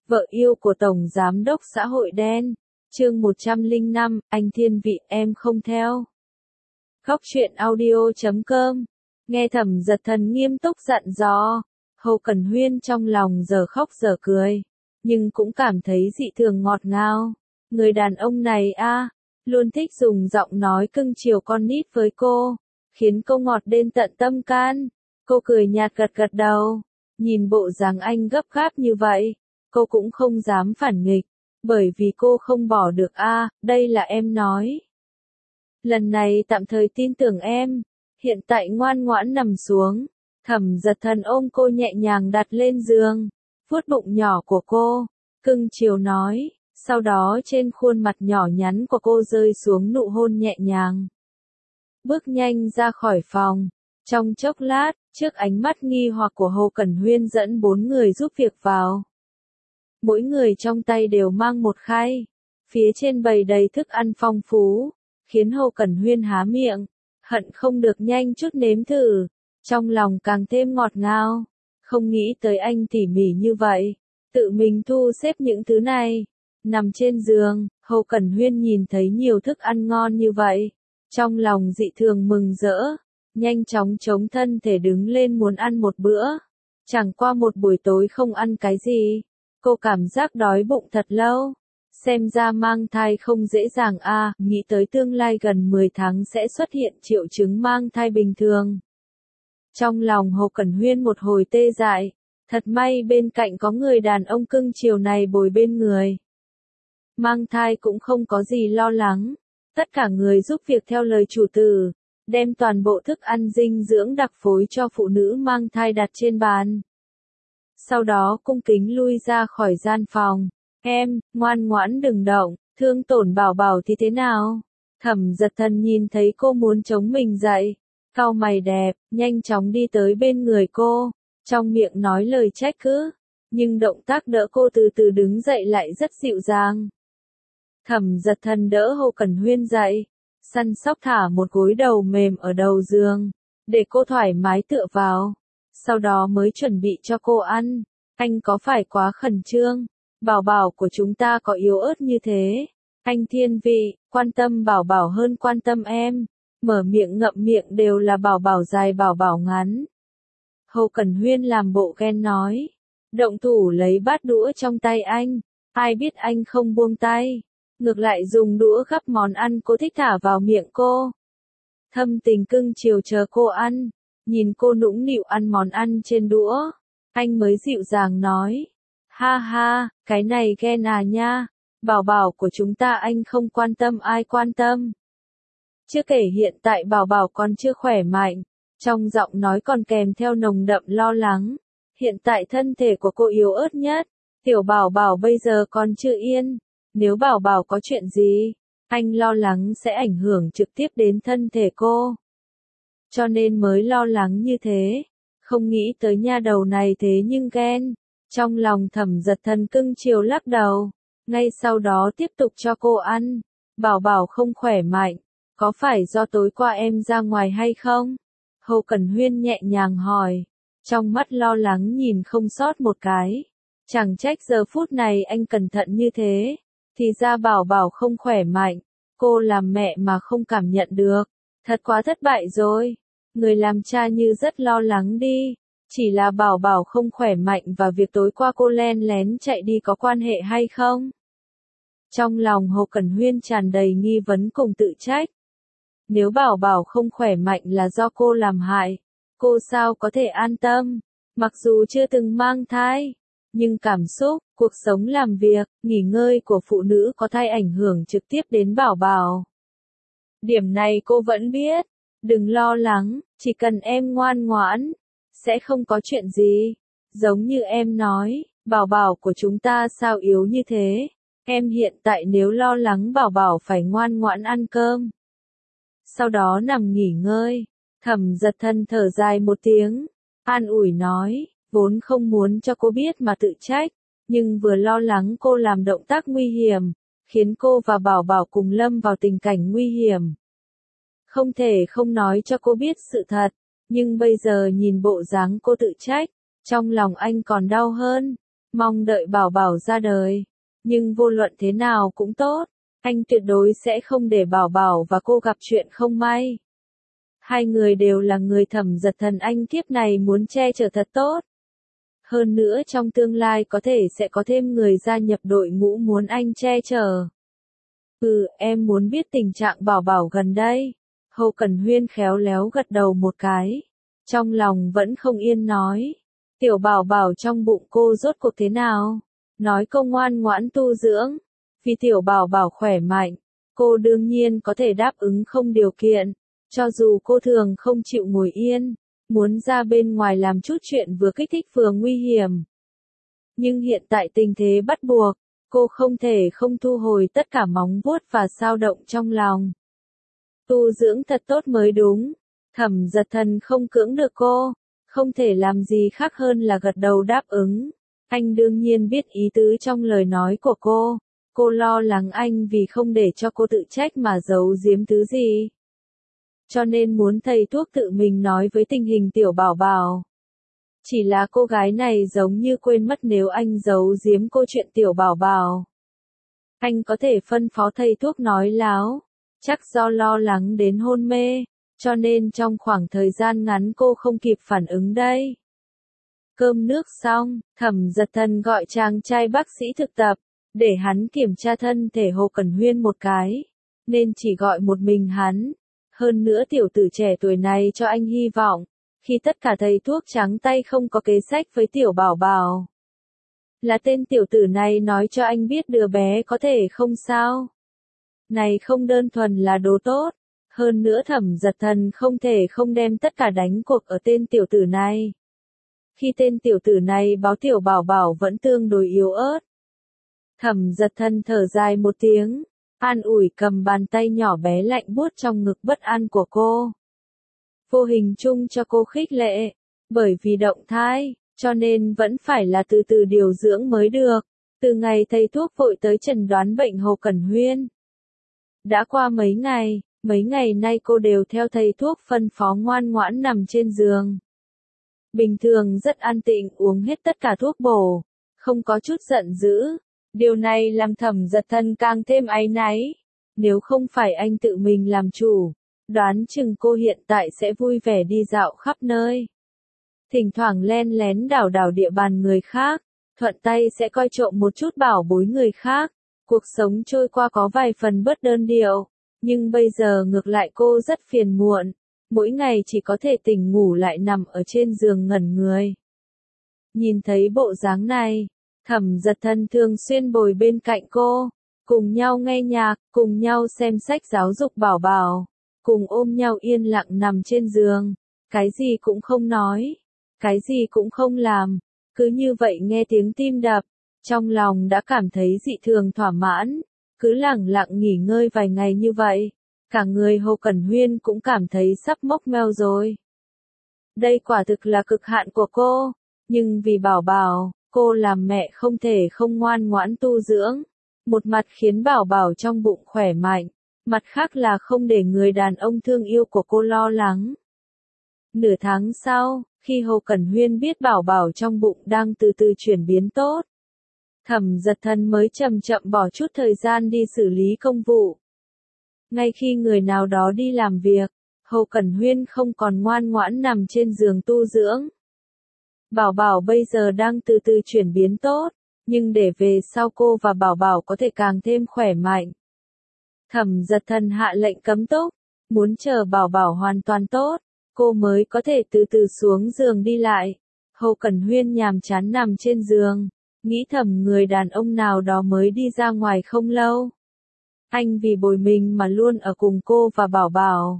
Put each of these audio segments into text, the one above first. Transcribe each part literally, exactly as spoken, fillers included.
Vợ yêu của Tổng Giám đốc xã hội đen. Chương một trăm lẻ năm, anh thiên vị em không theo. Khóc chuyện audio chấm com. Nghe Thẩm Giật Thần nghiêm túc dặn dò, Hồ Cẩn Huyên trong lòng giờ khóc giờ cười, nhưng cũng cảm thấy dị thường ngọt ngào. Người đàn ông này a, luôn thích dùng giọng nói cưng chiều con nít với cô, khiến cô ngọt đến tận tâm can. Cô cười nhạt gật gật đầu, nhìn bộ dáng anh gấp gáp như vậy, cô cũng không dám phản nghịch, bởi vì cô không bỏ được a, đây là em nói. Lần này tạm thời tin tưởng em, hiện tại ngoan ngoãn nằm xuống. Thẩm Giật Thần ôm cô nhẹ nhàng đặt lên giường, vuốt bụng nhỏ của cô, cưng chiều nói, sau đó trên khuôn mặt nhỏ nhắn của cô rơi xuống nụ hôn nhẹ nhàng. Bước nhanh ra khỏi phòng, trong chốc lát, trước ánh mắt nghi hoặc của Hồ Cẩn Huyên dẫn bốn người giúp việc vào. Mỗi người trong tay đều mang một khay, phía trên bày đầy thức ăn phong phú, khiến Hồ Cẩn Huyên há miệng, hận không được nhanh chút nếm thử, trong lòng càng thêm ngọt ngào, không nghĩ tới anh tỉ mỉ như vậy, tự mình thu xếp những thứ này. Nằm trên giường, Hồ Cẩn Huyên nhìn thấy nhiều thức ăn ngon như vậy, trong lòng dị thường mừng rỡ, nhanh chóng chống thân thể đứng lên muốn ăn một bữa. Chẳng qua một buổi tối không ăn cái gì, cô cảm giác đói bụng thật lâu. Xem ra mang thai không dễ dàng a, à, nghĩ tới tương lai gần mười tháng sẽ xuất hiện triệu chứng mang thai bình thường. Trong lòng Hồ Cẩn Huyên một hồi tê dại, thật may bên cạnh có người đàn ông cưng chiều này bồi bên người. Mang thai cũng không có gì lo lắng, tất cả người giúp việc theo lời chủ tử, đem toàn bộ thức ăn dinh dưỡng đặc phối cho phụ nữ mang thai đặt trên bàn. Sau đó cung kính lui ra khỏi gian phòng. Em, ngoan ngoãn đừng động, thương tổn bảo bảo thì thế nào? Thẩm Giật Thần nhìn thấy cô muốn chống mình dậy, cau mày đẹp, nhanh chóng đi tới bên người cô, trong miệng nói lời trách cứ, nhưng động tác đỡ cô từ từ đứng dậy lại rất dịu dàng. Thẩm Giật Thần đỡ Hồ Cẩn Huyên dậy, săn sóc thả một gối đầu mềm ở đầu giường, để cô thoải mái tựa vào, sau đó mới chuẩn bị cho cô ăn. Anh có phải quá khẩn trương? Bảo bảo của chúng ta có yếu ớt như thế. Anh thiên vị, quan tâm bảo bảo hơn quan tâm em. Mở miệng ngậm miệng đều là bảo bảo dài bảo bảo ngắn. Hồ Cẩn Huyên làm bộ ghen nói. Động thủ lấy bát đũa trong tay anh. Ai biết anh không buông tay. Ngược lại dùng đũa gắp món ăn cô thích thả vào miệng cô. Thâm tình cưng chiều chờ cô ăn. Nhìn cô nũng nịu ăn món ăn trên đũa. Anh mới dịu dàng nói. Ha ha, cái này ghen à nha, bảo bảo của chúng ta anh không quan tâm ai quan tâm. Chưa kể hiện tại bảo bảo còn chưa khỏe mạnh, trong giọng nói còn kèm theo nồng đậm lo lắng. Hiện tại thân thể của cô yếu ớt nhất, tiểu bảo bảo bây giờ còn chưa yên, nếu bảo bảo có chuyện gì, anh lo lắng sẽ ảnh hưởng trực tiếp đến thân thể cô. Cho nên mới lo lắng như thế, không nghĩ tới nha đầu này thế nhưng ghen. Trong lòng Thẩm Giật Thần cưng chiều lắc đầu, ngay sau đó tiếp tục cho cô ăn. Bảo bảo không khỏe mạnh, có phải do tối qua em ra ngoài hay không? Hồ Cẩn Huyên nhẹ nhàng hỏi, trong mắt lo lắng nhìn không sót một cái. Chẳng trách giờ phút này anh cẩn thận như thế, thì ra bảo bảo không khỏe mạnh, cô làm mẹ mà không cảm nhận được, thật quá thất bại rồi. Người làm cha như rất lo lắng đi. Chỉ là bảo bảo không khỏe mạnh và việc tối qua cô len lén chạy đi có quan hệ hay không? Trong lòng Hồ Cẩn Huyên tràn đầy nghi vấn cùng tự trách. Nếu bảo bảo không khỏe mạnh là do cô làm hại, cô sao có thể an tâm? Mặc dù chưa từng mang thai, nhưng cảm xúc, cuộc sống làm việc, nghỉ ngơi của phụ nữ có thai ảnh hưởng trực tiếp đến bảo bảo. Điểm này cô vẫn biết, đừng lo lắng, chỉ cần em ngoan ngoãn. Sẽ không có chuyện gì. Giống như em nói, bảo bảo của chúng ta sao yếu như thế. Em hiện tại nếu lo lắng bảo bảo phải ngoan ngoãn ăn cơm. Sau đó nằm nghỉ ngơi. Thẩm Giật Thần thở dài một tiếng. An ủi nói, vốn không muốn cho cô biết mà tự trách. Nhưng vừa lo lắng cô làm động tác nguy hiểm, khiến cô và bảo bảo cùng lâm vào tình cảnh nguy hiểm. Không thể không nói cho cô biết sự thật. Nhưng bây giờ nhìn bộ dáng cô tự trách, trong lòng anh còn đau hơn. mong đợi bảo bảo ra đời. Nhưng vô luận thế nào cũng tốt, anh tuyệt đối sẽ không để bảo bảo và cô gặp chuyện không may. Hai người đều là người Thẩm Giật Thần anh kiếp này muốn che chở thật tốt. Hơn nữa trong tương lai có thể sẽ có thêm người gia nhập đội ngũ muốn anh che chở. Ừ, em muốn biết tình trạng bảo bảo gần đây. Hồ Cẩn Huyên khéo léo gật đầu một cái. Trong lòng vẫn không yên nói. Tiểu bảo bảo trong bụng cô rốt cuộc thế nào? Nói cô ngoan ngoãn tu dưỡng. Vì tiểu bảo bảo khỏe mạnh, cô đương nhiên có thể đáp ứng không điều kiện. Cho dù cô thường không chịu ngồi yên, muốn ra bên ngoài làm chút chuyện vừa kích thích vừa nguy hiểm. Nhưng hiện tại tình thế bắt buộc, cô không thể không thu hồi tất cả móng vuốt và dao động trong lòng. Tu dưỡng thật tốt mới đúng. Thẩm Giật Thần không cưỡng được cô, không thể làm gì khác hơn là gật đầu đáp ứng. Anh đương nhiên biết ý tứ trong lời nói của cô. Cô lo lắng anh vì không để cho cô tự trách mà giấu giếm thứ gì. Cho nên muốn thầy thuốc tự mình nói với tình hình tiểu bảo bảo. Chỉ là cô gái này giống như quên mất nếu anh giấu giếm cô chuyện tiểu bảo bảo. Anh có thể phân phó thầy thuốc nói láo. Chắc do lo lắng đến hôn mê, cho nên trong khoảng thời gian ngắn cô không kịp phản ứng đây. Cơm nước xong, Thẩm Giật Thần gọi chàng trai bác sĩ thực tập, để hắn kiểm tra thân thể Hồ Cẩn Huyên một cái, nên chỉ gọi một mình hắn. Hơn nữa tiểu tử trẻ tuổi này cho anh hy vọng, khi tất cả thầy thuốc trắng tay không có kế sách với tiểu bảo bảo. Là tên tiểu tử này nói cho anh biết đứa bé có thể không sao. Này không đơn thuần là đồ tốt, hơn nữa Thẩm Giật Thần không thể không đem tất cả đánh cuộc ở tên tiểu tử này. Khi tên tiểu tử này báo tiểu bảo bảo vẫn tương đối yếu ớt. Thẩm Giật Thần thở dài một tiếng, an ủi cầm bàn tay nhỏ bé lạnh buốt trong ngực bất an của cô. Vô hình chung cho cô khích lệ, bởi vì động thai, cho nên vẫn phải là từ từ điều dưỡng mới được. Từ ngày thầy thuốc vội tới chẩn đoán bệnh Hồ Cẩn Huyên. Đã qua mấy ngày, mấy ngày nay cô đều theo thầy thuốc phân phó ngoan ngoãn nằm trên giường. Bình thường rất an tịnh uống hết tất cả thuốc bổ, không có chút giận dữ. Điều này làm Thẩm Giật Thần càng thêm áy náy. Nếu không phải anh tự mình làm chủ, đoán chừng cô hiện tại sẽ vui vẻ đi dạo khắp nơi. Thỉnh thoảng len lén đảo đảo địa bàn người khác, thuận tay sẽ coi trộm một chút bảo bối người khác. Cuộc sống trôi qua có vài phần bớt đơn điệu, nhưng bây giờ ngược lại cô rất phiền muộn. Mỗi ngày chỉ có thể tỉnh ngủ lại nằm ở trên giường ngẩn người. Nhìn thấy bộ dáng này, Thẩm Giật Thần thường xuyên bồi bên cạnh cô, cùng nhau nghe nhạc, cùng nhau xem sách giáo dục bảo bảo, cùng ôm nhau yên lặng nằm trên giường, cái gì cũng không nói, cái gì cũng không làm, cứ như vậy nghe tiếng tim đập, trong lòng đã cảm thấy dị thường thỏa mãn, cứ lẳng lặng nghỉ ngơi vài ngày như vậy, cả người Hồ Cẩn Huyên cũng cảm thấy sắp mốc meo rồi. Đây quả thực là cực hạn của cô, nhưng vì bảo bảo, cô làm mẹ không thể không ngoan ngoãn tu dưỡng. Một mặt khiến bảo bảo trong bụng khỏe mạnh, mặt khác là không để người đàn ông thương yêu của cô lo lắng. Nửa tháng sau, khi Hồ Cẩn Huyên biết bảo bảo trong bụng đang từ từ chuyển biến tốt, Thẩm Giật Thần mới chậm chậm bỏ chút thời gian đi xử lý công vụ. Ngay khi người nào đó đi làm việc, Hồ Cẩn Huyên không còn ngoan ngoãn nằm trên giường tu dưỡng. Bảo bảo bây giờ đang từ từ chuyển biến tốt, nhưng để về sau cô và bảo bảo có thể càng thêm khỏe mạnh. Thẩm Giật Thần hạ lệnh cấm túc, muốn chờ bảo bảo hoàn toàn tốt, cô mới có thể từ từ xuống giường đi lại. Hồ Cẩn Huyên nhàm chán nằm trên giường, nghĩ thầm người đàn ông nào đó mới đi ra ngoài không lâu. Anh vì bồi mình mà luôn ở cùng cô và bảo bảo.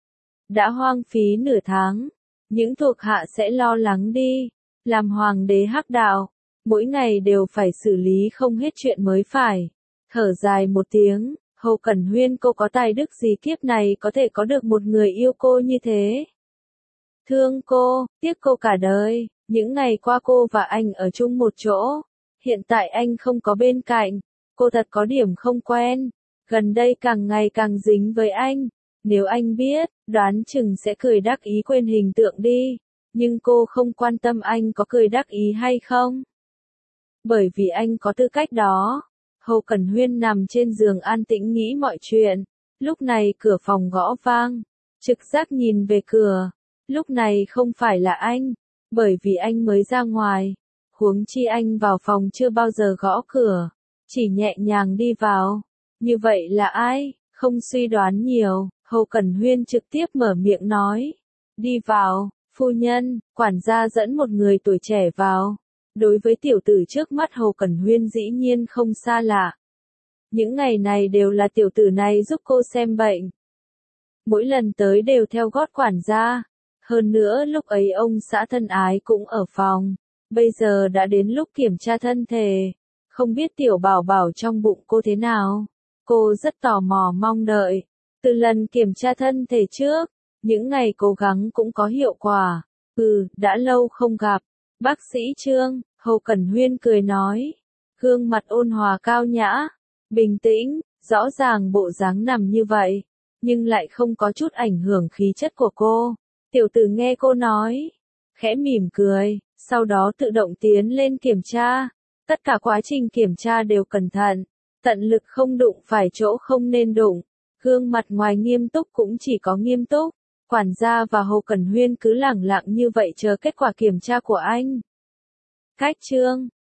Đã hoang phí nửa tháng, những thuộc hạ sẽ lo lắng đi, làm hoàng đế hắc đạo, mỗi ngày đều phải xử lý không hết chuyện mới phải. Thở dài một tiếng, Hồ Cẩn Huyên cô có tài đức gì kiếp này có thể có được một người yêu cô như thế. Thương cô, tiếc cô cả đời, những ngày qua cô và anh ở chung một chỗ, hiện tại anh không có bên cạnh, cô thật có điểm không quen, gần đây càng ngày càng dính với anh, nếu anh biết, đoán chừng sẽ cười đắc ý quên hình tượng đi, nhưng cô không quan tâm anh có cười đắc ý hay không. bởi vì anh có tư cách đó. Hồ Cẩn Huyên nằm trên giường an tĩnh nghĩ mọi chuyện. Lúc này cửa phòng gõ vang. Trực giác nhìn về cửa. Lúc này không phải là anh, bởi vì anh mới ra ngoài. Huống chi anh vào phòng chưa bao giờ gõ cửa, chỉ nhẹ nhàng đi vào. Như vậy là ai? Không suy đoán nhiều, Hồ Cẩn Huyên trực tiếp mở miệng nói. Đi vào, phu nhân, quản gia dẫn một người tuổi trẻ vào. Đối với tiểu tử trước mắt Hồ Cẩn Huyên dĩ nhiên không xa lạ. Những ngày này đều là tiểu tử này giúp cô xem bệnh. Mỗi lần tới đều theo gót quản gia. Hơn nữa lúc ấy ông xã thân ái cũng ở phòng. Bây giờ đã đến lúc kiểm tra thân thể. Không biết tiểu bảo bảo trong bụng cô thế nào. Cô rất tò mò mong đợi. Từ lần kiểm tra thân thể trước, những ngày cố gắng cũng có hiệu quả. Ừ, đã lâu không gặp. Bác sĩ Trương, Hồ Cẩn Huyên cười nói. Gương mặt ôn hòa cao nhã, bình tĩnh, rõ ràng bộ dáng nằm như vậy, nhưng lại không có chút ảnh hưởng khí chất của cô. Tiểu tử nghe cô nói, khẽ mỉm cười, sau đó tự động tiến lên kiểm tra. Tất cả quá trình kiểm tra đều cẩn thận, tận lực không đụng phải chỗ không nên đụng. Gương mặt ngoài nghiêm túc cũng chỉ có nghiêm túc. Quản gia và Hồ Cẩn Huyên cứ lẳng lặng như vậy chờ kết quả kiểm tra của anh. Cách Trương,